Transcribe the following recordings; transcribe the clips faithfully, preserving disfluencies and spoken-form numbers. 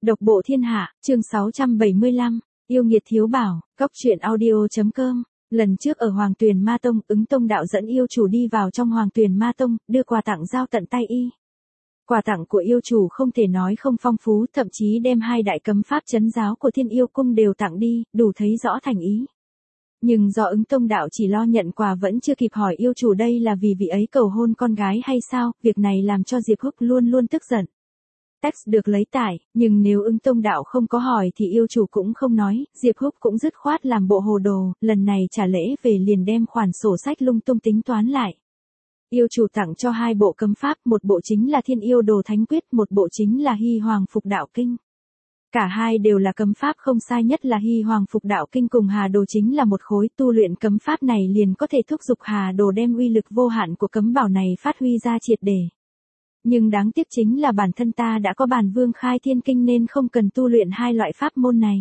Độc bộ thiên hạ, chương sáu trăm bảy mươi lăm, yêu nghiệt thiếu bảo, góc truyện audio.com. Lần trước ở Hoàng Tuyền Ma Tông, Ứng Tông đạo dẫn yêu chủ đi vào trong Hoàng Tuyền Ma Tông, đưa quà tặng giao tận tay y. Quà tặng của yêu chủ không thể nói không phong phú, thậm chí đem hai đại cấm pháp trấn giáo của Thiên Yêu Cung đều tặng đi, đủ thấy rõ thành ý. Nhưng do Ứng Tông đạo chỉ lo nhận quà vẫn chưa kịp hỏi yêu chủ đây là vì vị ấy cầu hôn con gái hay sao, việc này làm cho Diệp Húc luôn luôn tức giận. Text được lấy tải, nhưng nếu Ứng Tông đạo không có hỏi thì yêu chủ cũng không nói, Diệp Húc cũng dứt khoát làm bộ hồ đồ, lần này trả lễ về liền đem khoản sổ sách lung tung tính toán lại. Yêu chủ tặng cho hai bộ cấm pháp, một bộ chính là Thiên Yêu Đồ Thánh Quyết, một bộ chính là Hy Hoàng Phục Đạo Kinh. Cả hai đều là cấm pháp không sai, nhất là Hy Hoàng Phục Đạo Kinh cùng Hà Đồ chính là một khối, tu luyện cấm pháp này liền có thể thúc giục Hà Đồ đem uy lực vô hạn của cấm bảo này phát huy ra triệt để. Nhưng đáng tiếc chính là bản thân ta đã có Bản Vương Khai Thiên Kinh nên không cần tu luyện hai loại pháp môn này.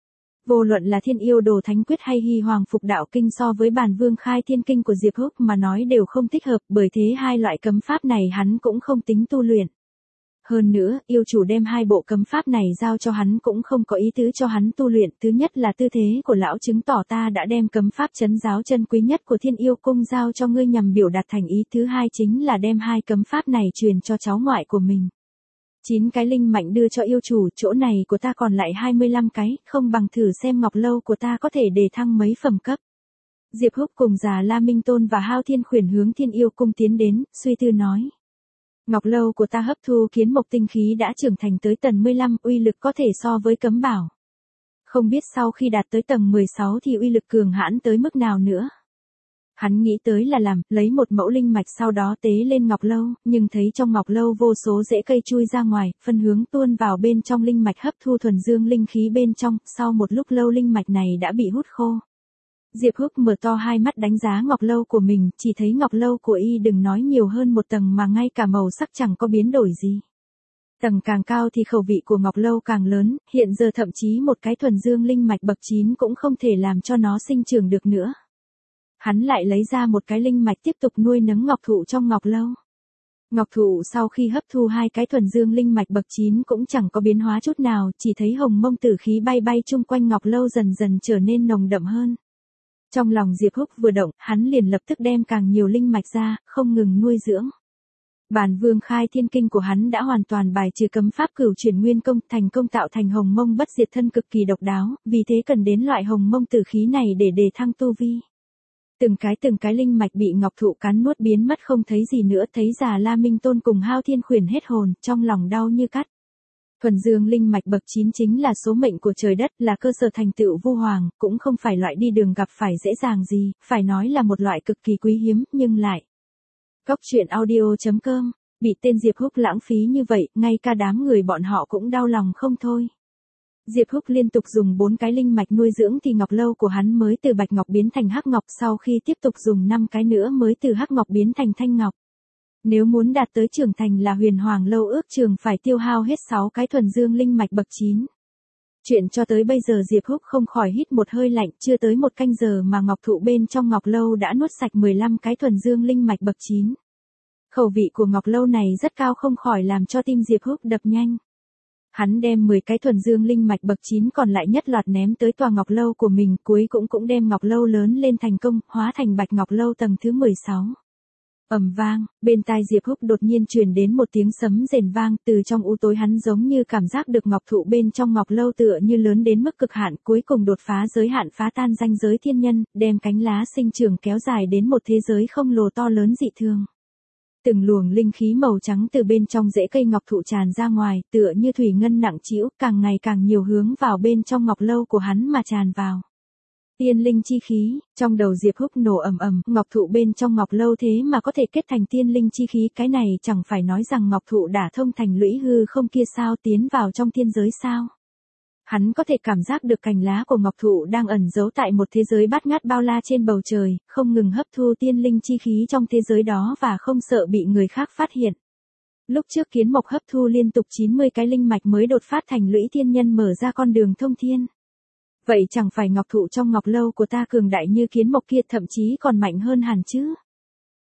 Vô luận là Thiên Yêu Đồ Thánh Quyết hay Hy Hoàng Phục Đạo Kinh so với Bản Vương Khai Thiên Kinh của Diệp Húc mà nói đều không thích hợp, bởi thế hai loại cấm pháp này hắn cũng không tính tu luyện. Hơn nữa, yêu chủ đem hai bộ cấm pháp này giao cho hắn cũng không có ý tứ cho hắn tu luyện, thứ nhất là tư thế của lão chứng tỏ ta đã đem cấm pháp trấn giáo chân quý nhất của Thiên Yêu Cung giao cho ngươi nhằm biểu đạt thành ý, thứ hai chính là đem hai cấm pháp này truyền cho cháu ngoại của mình. Chín cái linh mạnh đưa cho yêu chủ, chỗ này của ta còn lại hai mươi lăm cái, không bằng thử xem ngọc lâu của ta có thể đề thăng mấy phẩm cấp. Diệp Húc cùng Già La Minh Tôn và Hao Thiên Khuyển hướng Thiên Yêu Cung tiến đến, suy tư nói. Ngọc lâu của ta hấp thu kiến mộc tinh khí đã trưởng thành tới tầng mười lăm, uy lực có thể so với cấm bảo. Không biết sau khi đạt tới tầng mười sáu thì uy lực cường hãn tới mức nào nữa. Hắn nghĩ tới là làm, lấy một mẫu linh mạch sau đó tế lên ngọc lâu, nhưng thấy trong ngọc lâu vô số rễ cây chui ra ngoài, phân hướng tuôn vào bên trong linh mạch hấp thu thuần dương linh khí bên trong, sau một lúc lâu linh mạch này đã bị hút khô. Diệp Húc mở to hai mắt đánh giá ngọc lâu của mình, chỉ thấy ngọc lâu của y đừng nói nhiều hơn một tầng mà ngay cả màu sắc chẳng có biến đổi gì. Tầng càng cao thì khẩu vị của ngọc lâu càng lớn, hiện giờ thậm chí một cái thuần dương linh mạch bậc chín cũng không thể làm cho nó sinh trưởng được nữa. Hắn lại lấy ra một cái linh mạch tiếp tục nuôi nấng ngọc thụ trong ngọc lâu. Ngọc thụ sau khi hấp thu hai cái thuần dương linh mạch bậc chín cũng chẳng có biến hóa chút nào, chỉ thấy hồng mông tử khí bay bay chung quanh ngọc lâu dần dần trở nên nồng đậm hơn. Trong lòng Diệp Húc vừa động, hắn liền lập tức đem càng nhiều linh mạch ra, không ngừng nuôi dưỡng. Bản Vương Khai Thiên Kinh của hắn đã hoàn toàn bài trừ cấm pháp Cửu Chuyển Nguyên Công, thành công tạo thành hồng mông bất diệt thân cực kỳ độc đáo, vì thế cần đến loại hồng mông tử khí này để đề thăng tu vi. Từng cái từng cái linh mạch bị ngọc thụ cắn nuốt biến mất không thấy gì nữa, thấy Già La Minh Tôn cùng Hao Thiên Khuyển hết hồn, trong lòng đau như cắt. Thuần dương linh mạch bậc chín chính là số mệnh của trời đất, là cơ sở thành tựu vu hoàng, cũng không phải loại đi đường gặp phải dễ dàng gì, phải nói là một loại cực kỳ quý hiếm, nhưng lại. Góc truyện audio.com, bị tên Diệp Húc lãng phí như vậy, ngay cả đám người bọn họ cũng đau lòng không thôi. Diệp Húc liên tục dùng bốn cái linh mạch nuôi dưỡng thì ngọc lâu của hắn mới từ bạch ngọc biến thành hắc ngọc, sau khi tiếp tục dùng năm cái nữa mới từ hắc ngọc biến thành thanh ngọc. Nếu muốn đạt tới trưởng thành là huyền hoàng lâu ước chừng phải tiêu hao hết sáu cái thuần dương linh mạch bậc chín. Chuyện cho tới bây giờ Diệp Húc không khỏi hít một hơi lạnh, chưa tới một canh giờ mà ngọc thụ bên trong ngọc lâu đã nuốt sạch mười lăm cái thuần dương linh mạch bậc chín. Khẩu vị của ngọc lâu này rất cao, không khỏi làm cho tim Diệp Húc đập nhanh. Hắn đem mười cái thuần dương linh mạch bậc chín còn lại nhất loạt ném tới tòa ngọc lâu của mình, cuối cũng cũng đem ngọc lâu lớn lên thành công, hóa thành bạch ngọc lâu tầng thứ mười sáu. Ầm vang, bên tai Diệp Húc đột nhiên truyền đến một tiếng sấm rền vang, từ trong u tối hắn giống như cảm giác được ngọc thụ bên trong ngọc lâu tựa như lớn đến mức cực hạn, cuối cùng đột phá giới hạn, phá tan ranh giới thiên nhân, đem cánh lá sinh trưởng kéo dài đến một thế giới không lồ to lớn dị thường. Từng luồng linh khí màu trắng từ bên trong rễ cây ngọc thụ tràn ra ngoài, tựa như thủy ngân nặng trĩu, càng ngày càng nhiều hướng vào bên trong ngọc lâu của hắn mà tràn vào. Tiên linh chi khí, trong đầu Diệp Húc nổ ầm ầm, ngọc thụ bên trong ngọc lâu thế mà có thể kết thành tiên linh chi khí, cái này chẳng phải nói rằng ngọc thụ đả thông thành lũy hư không kia sao, tiến vào trong thiên giới sao? Hắn có thể cảm giác được cành lá của ngọc thụ đang ẩn giấu tại một thế giới bát ngát bao la trên bầu trời, không ngừng hấp thu tiên linh chi khí trong thế giới đó và không sợ bị người khác phát hiện. Lúc trước kiến mộc hấp thu liên tục chín mươi cái linh mạch mới đột phát thành lũy thiên nhân, mở ra con đường thông thiên. Vậy chẳng phải ngọc thụ trong ngọc lâu của ta cường đại như kiến mộc kia, thậm chí còn mạnh hơn hẳn chứ?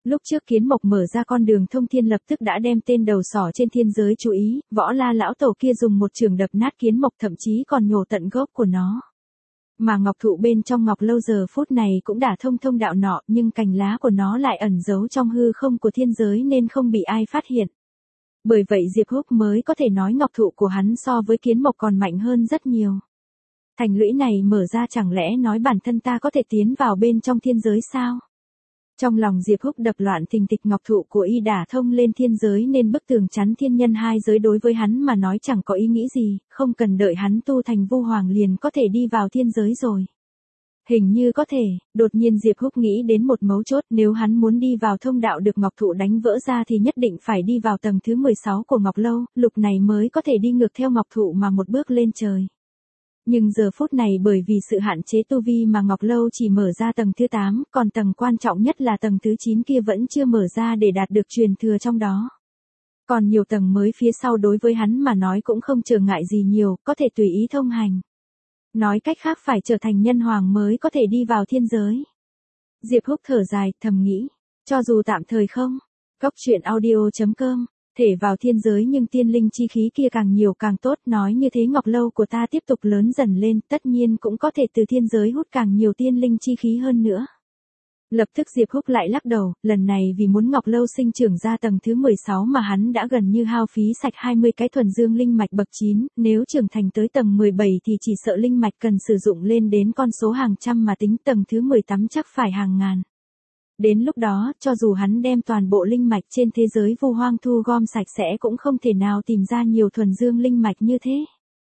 Lúc trước Kiến Mộc mở ra con đường thông thiên lập tức đã đem tên đầu sỏ trên thiên giới chú ý, Võ La lão tổ kia dùng một chưởng đập nát Kiến Mộc thậm chí còn nhổ tận gốc của nó. Mà ngọc thụ bên trong ngọc lâu giờ phút này cũng đã thông thông đạo nọ, nhưng cành lá của nó lại ẩn giấu trong hư không của thiên giới nên không bị ai phát hiện. Bởi vậy Diệp Húc mới có thể nói ngọc thụ của hắn so với Kiến Mộc còn mạnh hơn rất nhiều. Thành lũy này mở ra chẳng lẽ nói bản thân ta có thể tiến vào bên trong thiên giới sao? Trong lòng Diệp Húc đập loạn thình thịch, ngọc thụ của y đả thông lên thiên giới nên bức tường chắn thiên nhân hai giới đối với hắn mà nói chẳng có ý nghĩ gì, không cần đợi hắn tu thành Vu Hoàng liền có thể đi vào thiên giới rồi. Hình như có thể, đột nhiên Diệp Húc nghĩ đến một mấu chốt, nếu hắn muốn đi vào thông đạo được ngọc thụ đánh vỡ ra thì nhất định phải đi vào tầng thứ mười sáu của ngọc lâu, lục này mới có thể đi ngược theo ngọc thụ mà một bước lên trời. Nhưng giờ phút này bởi vì sự hạn chế tu vi mà ngọc lâu chỉ mở ra tầng thứ tám, còn tầng quan trọng nhất là tầng thứ chín kia vẫn chưa mở ra để đạt được truyền thừa trong đó. Còn nhiều tầng mới phía sau đối với hắn mà nói cũng không trở ngại gì nhiều, có thể tùy ý thông hành. Nói cách khác phải trở thành nhân hoàng mới có thể đi vào thiên giới. Diệp Húc thở dài, thầm nghĩ, cho dù tạm thời không. Góc truyện audio chấm com, thể vào thiên giới nhưng tiên linh chi khí kia càng nhiều càng tốt, nói như thế ngọc lâu của ta tiếp tục lớn dần lên, tất nhiên cũng có thể từ thiên giới hút càng nhiều tiên linh chi khí hơn nữa. Lập tức Diệp Húc lại lắc đầu, lần này vì muốn ngọc lâu sinh trưởng ra tầng thứ mười sáu mà hắn đã gần như hao phí sạch hai mươi cái thuần dương linh mạch bậc chín, nếu trưởng thành tới tầng mười bảy thì chỉ sợ linh mạch cần sử dụng lên đến con số hàng trăm mà tính tầng thứ mười tám chắc phải hàng ngàn. Đến lúc đó, cho dù hắn đem toàn bộ linh mạch trên thế giới Vu Hoang thu gom sạch sẽ cũng không thể nào tìm ra nhiều thuần dương linh mạch như thế.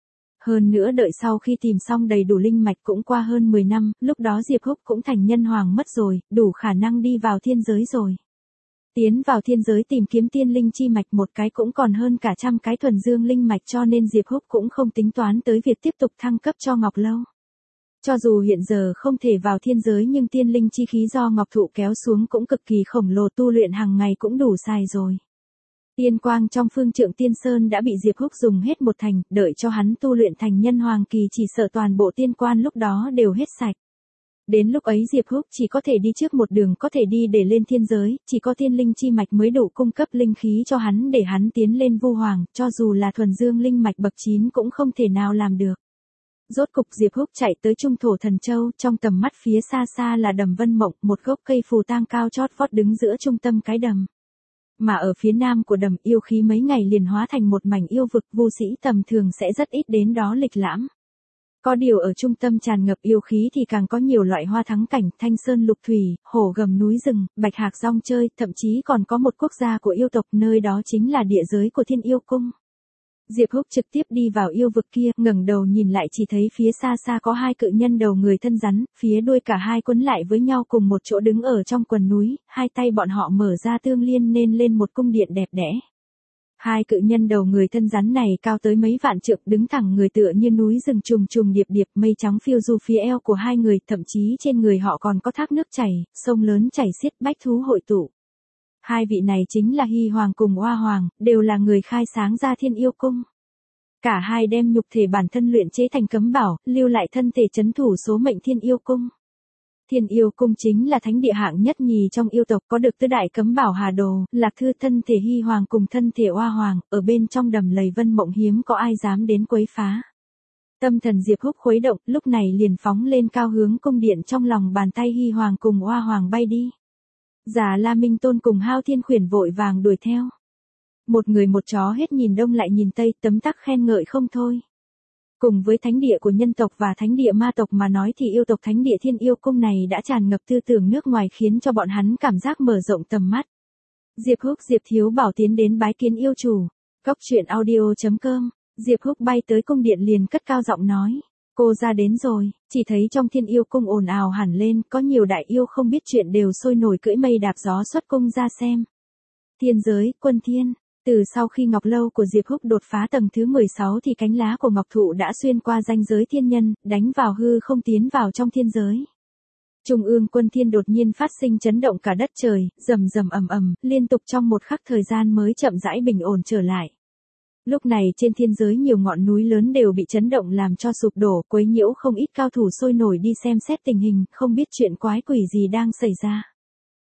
Hơn nữa đợi sau khi tìm xong đầy đủ linh mạch cũng qua hơn mười năm, lúc đó Diệp Húc cũng thành nhân hoàng mất rồi, đủ khả năng đi vào thiên giới rồi. Tiến vào thiên giới tìm kiếm tiên linh chi mạch một cái cũng còn hơn cả trăm cái thuần dương linh mạch, cho nên Diệp Húc cũng không tính toán tới việc tiếp tục thăng cấp cho ngọc lâu. Cho dù hiện giờ không thể vào thiên giới nhưng tiên linh chi khí do ngọc thụ kéo xuống cũng cực kỳ khổng lồ, tu luyện hàng ngày cũng đủ xài rồi. Tiên quang trong phương trượng tiên sơn đã bị Diệp Húc dùng hết một thành, đợi cho hắn tu luyện thành nhân hoàng kỳ chỉ sợ toàn bộ tiên quan lúc đó đều hết sạch. Đến lúc ấy Diệp Húc chỉ có thể đi trước một đường có thể đi để lên thiên giới, chỉ có tiên linh chi mạch mới đủ cung cấp linh khí cho hắn để hắn tiến lên Vu Hoàng, cho dù là thuần dương linh mạch bậc chín cũng không thể nào làm được. Rốt cục Diệp Húc chạy tới trung thổ thần châu, trong tầm mắt phía xa xa là đầm Vân Mộng, một gốc cây phù tang cao chót vót đứng giữa trung tâm cái đầm. Mà ở phía nam của đầm yêu khí mấy ngày liền hóa thành một mảnh yêu vực, vu sĩ tầm thường sẽ rất ít đến đó lịch lãm. Có điều ở trung tâm tràn ngập yêu khí thì càng có nhiều loại hoa thắng cảnh, thanh sơn lục thủy, hổ gầm núi rừng, bạch hạc rong chơi, thậm chí còn có một quốc gia của yêu tộc, nơi đó chính là địa giới của Thiên Yêu Cung. Diệp Húc trực tiếp đi vào yêu vực kia, ngẩng đầu nhìn lại chỉ thấy phía xa xa có hai cự nhân đầu người thân rắn, phía đuôi cả hai quấn lại với nhau cùng một chỗ đứng ở trong quần núi, hai tay bọn họ mở ra tương liên nên lên một cung điện đẹp đẽ. Hai cự nhân đầu người thân rắn này cao tới mấy vạn trượng, đứng thẳng người tựa như núi rừng trùng trùng điệp điệp, mây trắng phiêu du phía eo của hai người, thậm chí trên người họ còn có thác nước chảy, sông lớn chảy xiết, bách thú hội tụ. Hai vị này chính là Hy Hoàng cùng Oa Hoàng, đều là người khai sáng ra Thiên Yêu Cung. Cả hai đem nhục thể bản thân luyện chế thành cấm bảo, lưu lại thân thể trấn thủ số mệnh Thiên Yêu Cung. Thiên Yêu Cung chính là thánh địa hạng nhất nhì trong yêu tộc, có được tứ đại cấm bảo Hà Đồ, Lạc Thư, thân thể Hy Hoàng cùng thân thể Oa Hoàng, ở bên trong đầm lầy Vân Mộng hiếm có ai dám đến quấy phá. Tâm thần Diệp Húc khuấy động, lúc này liền phóng lên cao hướng cung điện, trong lòng bàn tay Hy Hoàng cùng Oa Hoàng bay đi. Già La Minh Tôn cùng Hao Thiên Khuyển vội vàng đuổi theo. Một người một chó hết nhìn đông lại nhìn tây, tấm tắc khen ngợi không thôi. Cùng với thánh địa của nhân tộc và thánh địa ma tộc mà nói thì yêu tộc thánh địa Thiên Yêu Cung này đã tràn ngập tư tưởng nước ngoài, khiến cho bọn hắn cảm giác mở rộng tầm mắt. Diệp Húc Diệp Thiếu Bảo tiến đến bái kiến yêu chủ. Góc truyện audio chấm com, Diệp Húc bay tới cung điện liền cất cao giọng nói. Cô ra đến rồi, chỉ thấy trong Thiên Yêu Cung ồn ào hẳn lên, có nhiều đại yêu không biết chuyện đều sôi nổi cưỡi mây đạp gió xuất cung ra xem. Thiên giới, quân thiên. Từ sau khi ngọc lâu của Diệp Húc đột phá tầng thứ mười sáu thì cánh lá của ngọc thụ đã xuyên qua ranh giới thiên nhân, đánh vào hư không tiến vào trong thiên giới. Trung ương quân thiên đột nhiên phát sinh chấn động cả đất trời, rầm rầm ầm ầm, liên tục trong một khắc thời gian mới chậm rãi bình ổn trở lại. Lúc này trên thiên giới nhiều ngọn núi lớn đều bị chấn động làm cho sụp đổ, quấy nhiễu không ít cao thủ sôi nổi đi xem xét tình hình, không biết chuyện quái quỷ gì đang xảy ra.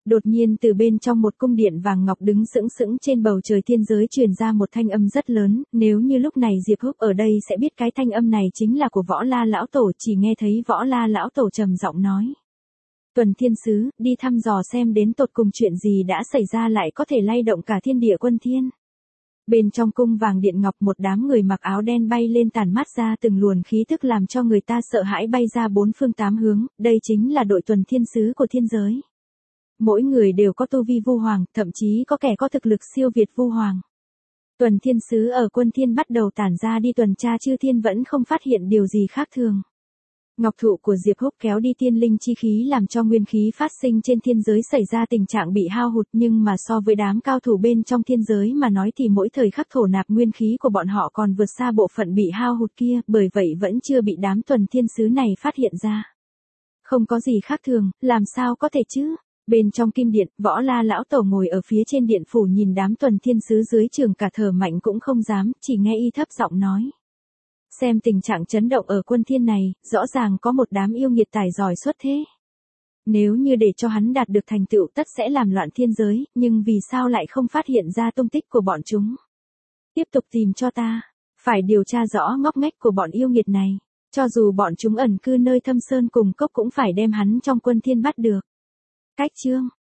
Đột nhiên từ bên trong một cung điện vàng ngọc đứng sững sững trên bầu trời thiên giới truyền ra một thanh âm rất lớn, nếu như lúc này Diệp Húc ở đây sẽ biết cái thanh âm này chính là của Võ La lão tổ, chỉ nghe thấy Võ La lão tổ trầm giọng nói. Tuần Thiên Sứ, đi thăm dò xem đến tột cùng chuyện gì đã xảy ra lại có thể lay động cả thiên địa quân thiên. Bên trong cung vàng điện ngọc một đám người mặc áo đen bay lên tản mát ra từng luồn khí tức làm cho người ta sợ hãi bay ra bốn phương tám hướng, đây chính là đội Tuần Thiên Sứ của thiên giới. Mỗi người đều có tu vi vu hoàng, thậm chí có kẻ có thực lực siêu việt vu hoàng. Tuần Thiên Sứ ở quân thiên bắt đầu tản ra đi tuần tra chư thiên vẫn không phát hiện điều gì khác thường. Ngọc thụ của Diệp Húc kéo đi tiên linh chi khí làm cho nguyên khí phát sinh trên thiên giới xảy ra tình trạng bị hao hụt, nhưng mà so với đám cao thủ bên trong thiên giới mà nói thì mỗi thời khắc thổ nạp nguyên khí của bọn họ còn vượt xa bộ phận bị hao hụt kia, bởi vậy vẫn chưa bị đám Tuần Thiên Sứ này phát hiện ra. Không có gì khác thường, làm sao có thể chứ? Bên trong kim điện, Võ La lão tổ ngồi ở phía trên điện phủ nhìn đám Tuần Thiên Sứ dưới trường cả thở mạnh cũng không dám, chỉ nghe y thấp giọng nói. Xem tình trạng chấn động ở quân thiên này, rõ ràng có một đám yêu nghiệt tài giỏi xuất thế. Nếu như để cho hắn đạt được thành tựu tất sẽ làm loạn thiên giới, nhưng vì sao lại không phát hiện ra tung tích của bọn chúng? Tiếp tục tìm cho ta, phải điều tra rõ ngóc ngách của bọn yêu nghiệt này, cho dù bọn chúng ẩn cư nơi thâm sơn cùng cốc cũng phải đem hắn trong quân thiên bắt được. Cách chương